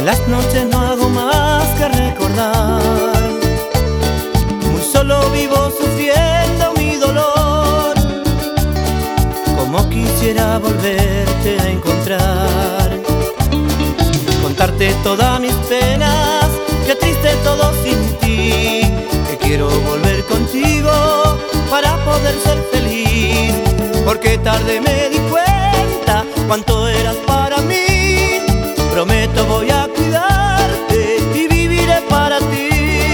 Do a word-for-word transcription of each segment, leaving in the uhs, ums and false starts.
en las noches no hago más que recordar. Muy solo vivo sufriendo mi dolor, como quisiera volverte a encontrar. Contarte todas mis penas, qué triste todo sin ti, que quiero volver contigo para poder ser feliz. Porque tarde me di cuenta cuánto eras para mí. Prometo voy a cuidarte y viviré para ti.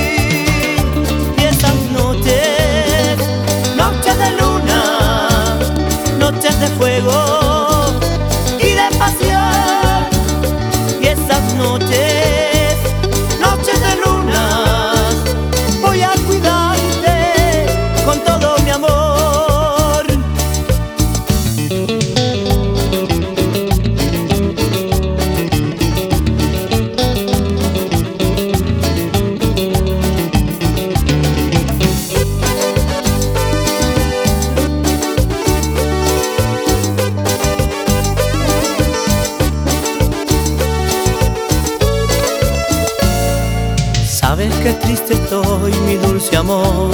Y esas noches, noches de luna, noches de fuego y de pasión. Y esas noches, noches de luna, voy a cuidarte con todo mi amor. Sabes que triste estoy, mi dulce amor,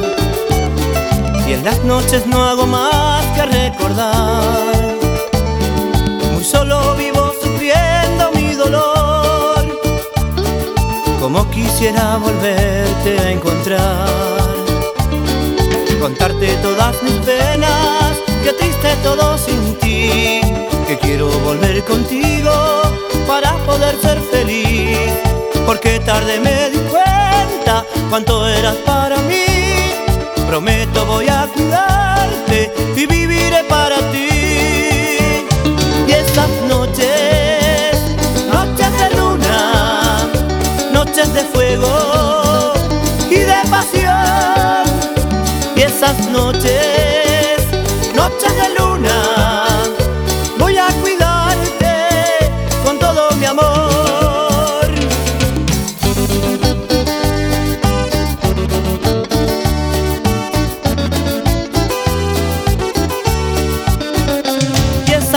y en las noches no hago más que recordar. Muy solo vivo sufriendo mi dolor, como quisiera volverte a encontrar. Contarte todas mis penas, qué triste todo sin ti, que quiero volver contigo para poder ser feliz. Porque tarde me di cuenta cuánto eras para mí. Prometo voy a cuidarte y viviré para ti. Y esas noches, noches de luna, noches de fuego y de pasión. Y esas noches, noches de luna, voy a cuidarte con todo mi amor.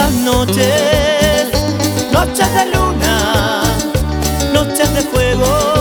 Noches, noches de luna, noches de fuego